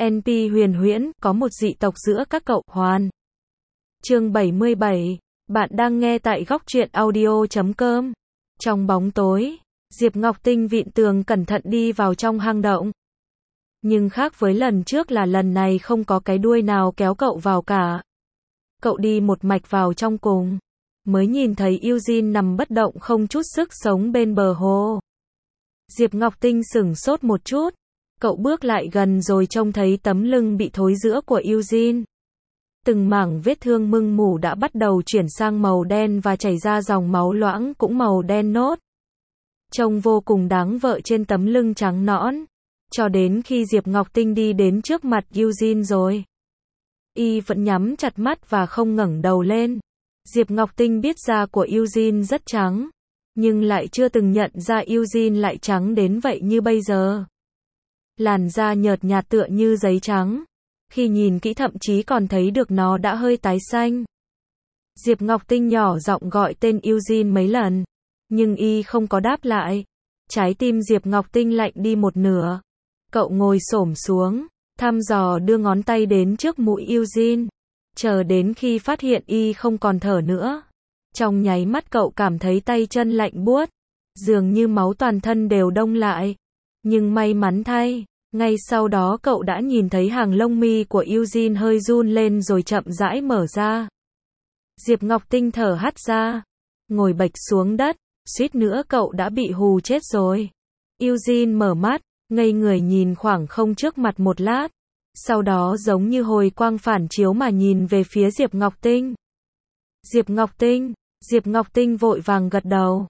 NP huyền huyễn, có một dị tộc giữa các cậu, Hoàn. Chương 77. Bạn đang nghe tại góc truyện audio.com. Trong bóng tối, Diệp Ngọc Tinh vịn tường cẩn thận đi vào trong hang động. Nhưng khác với lần trước là lần này không có cái đuôi nào kéo cậu vào cả. Cậu đi một mạch vào trong cùng, mới nhìn thấy Eugene nằm bất động không chút sức sống bên bờ hồ. Diệp Ngọc Tinh sửng sốt một chút. Cậu bước lại gần rồi trông thấy tấm lưng bị thối rữa của Eugene. Từng mảng vết thương mưng mủ đã bắt đầu chuyển sang màu đen và chảy ra dòng máu loãng cũng màu đen nốt. Trông vô cùng đáng vợ trên tấm lưng trắng nõn. Cho đến khi Diệp Ngọc Tinh đi đến trước mặt Eugene rồi. Y vẫn nhắm chặt mắt và không ngẩng đầu lên. Diệp Ngọc Tinh biết da của Eugene rất trắng. Nhưng lại chưa từng nhận ra Eugene lại trắng đến vậy như bây giờ. Làn da nhợt nhạt tựa như giấy trắng. Khi nhìn kỹ thậm chí còn thấy được nó đã hơi tái xanh. Diệp Ngọc Tinh nhỏ giọng gọi tên Eugene mấy lần. Nhưng Y không có đáp lại. Trái tim Diệp Ngọc Tinh lạnh đi một nửa. Cậu ngồi xổm xuống, thăm dò đưa ngón tay đến trước mũi Eugene. Chờ đến khi phát hiện Y không còn thở nữa. Trong nháy mắt cậu cảm thấy tay chân lạnh buốt. Dường như máu toàn thân đều đông lại. Nhưng may mắn thay, ngay sau đó cậu đã nhìn thấy hàng lông mi của Eugene hơi run lên rồi chậm rãi mở ra. Diệp Ngọc Tinh thở hắt ra, ngồi bệch xuống đất, suýt nữa cậu đã bị hù chết rồi. Eugene mở mắt, ngây người nhìn khoảng không trước mặt một lát. Sau đó giống như hồi quang phản chiếu mà nhìn về phía Diệp Ngọc Tinh. Diệp Ngọc Tinh vội vàng gật đầu.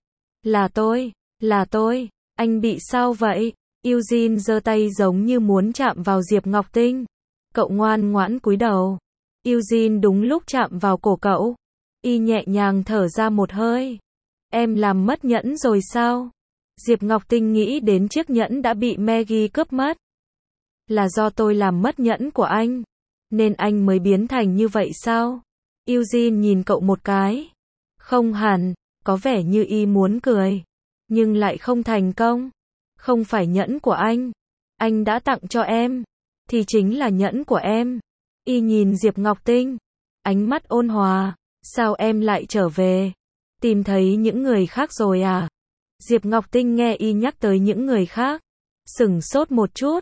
Là tôi, anh bị sao vậy? Eugene giơ tay giống như muốn chạm vào Diệp Ngọc Tinh. Cậu ngoan ngoãn cúi đầu. Eugene đúng lúc chạm vào cổ cậu. Y nhẹ nhàng thở ra một hơi. Em làm mất nhẫn rồi sao? Diệp Ngọc Tinh nghĩ đến chiếc nhẫn đã bị Maggie cướp mất. Là do tôi làm mất nhẫn của anh, nên anh mới biến thành như vậy sao? Eugene nhìn cậu một cái. Không hẳn, có vẻ như Y muốn cười. Nhưng lại không thành công. Không phải nhẫn của anh đã tặng cho em, thì chính là nhẫn của em. Y nhìn Diệp Ngọc Tinh, ánh mắt ôn hòa. Sao em lại trở về? Tìm thấy những người khác rồi à? Diệp Ngọc Tinh nghe Y nhắc tới những người khác, sửng sốt một chút.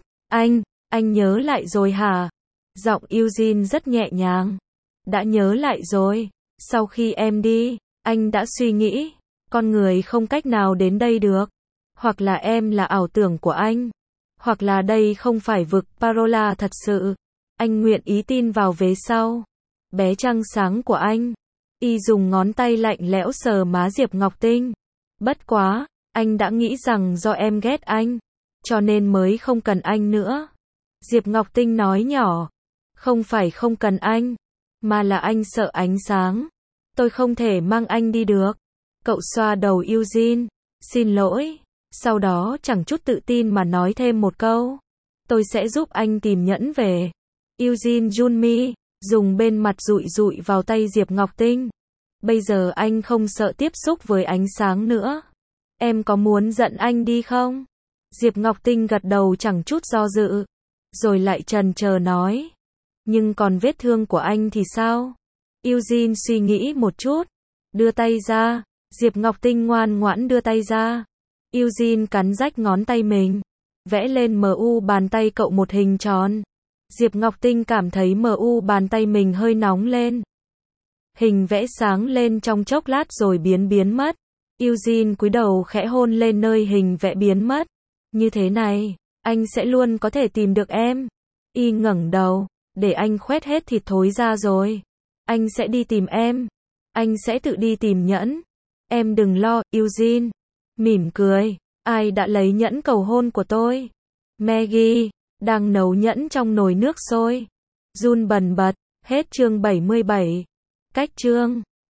Anh nhớ lại rồi hả? Giọng Eugene rất nhẹ nhàng. Đã nhớ lại rồi. Sau khi em đi, anh đã suy nghĩ, con người không cách nào đến đây được. Hoặc là em là ảo tưởng của anh, hoặc là đây không phải vực Parola thật sự. Anh nguyện ý tin vào vế sau. Bé trăng sáng của anh. Y dùng ngón tay lạnh lẽo sờ má Diệp Ngọc Tinh. Bất quá, anh đã nghĩ rằng do em ghét anh, cho nên mới không cần anh nữa. Diệp Ngọc Tinh nói nhỏ. Không phải không cần anh, mà là anh sợ ánh sáng. Tôi không thể mang anh đi được. Cậu xoa đầu Eugene. Xin lỗi. Sau đó chẳng chút tự tin mà nói thêm một câu. Tôi sẽ giúp anh tìm nhẫn về. Eugene run mi, dùng bên mặt dụi dụi vào tay Diệp Ngọc Tinh. Bây giờ anh không sợ tiếp xúc với ánh sáng nữa. Em có muốn dẫn anh đi không? Diệp Ngọc Tinh gật đầu chẳng chút do dự. Rồi lại chần chờ nói. Nhưng còn vết thương của anh thì sao? Eugene suy nghĩ một chút. Đưa tay ra. Diệp Ngọc Tinh ngoan ngoãn đưa tay ra. Eugene cắn rách ngón tay mình. Vẽ lên MU bàn tay cậu một hình tròn. Diệp Ngọc Tinh cảm thấy MU bàn tay mình hơi nóng lên. Hình vẽ sáng lên trong chốc lát rồi biến mất. Eugene cúi đầu khẽ hôn lên nơi hình vẽ biến mất. Như thế này, anh sẽ luôn có thể tìm được em. Y ngẩng đầu. Để anh khoét hết thịt thối ra rồi. Anh sẽ đi tìm em. Anh sẽ tự đi tìm nhẫn. Em đừng lo, Eugene. Mỉm cười. Ai đã lấy nhẫn cầu hôn của tôi? Maggie. Đang nấu nhẫn trong nồi nước sôi. Run bần bật. Hết chương 77. Cách chương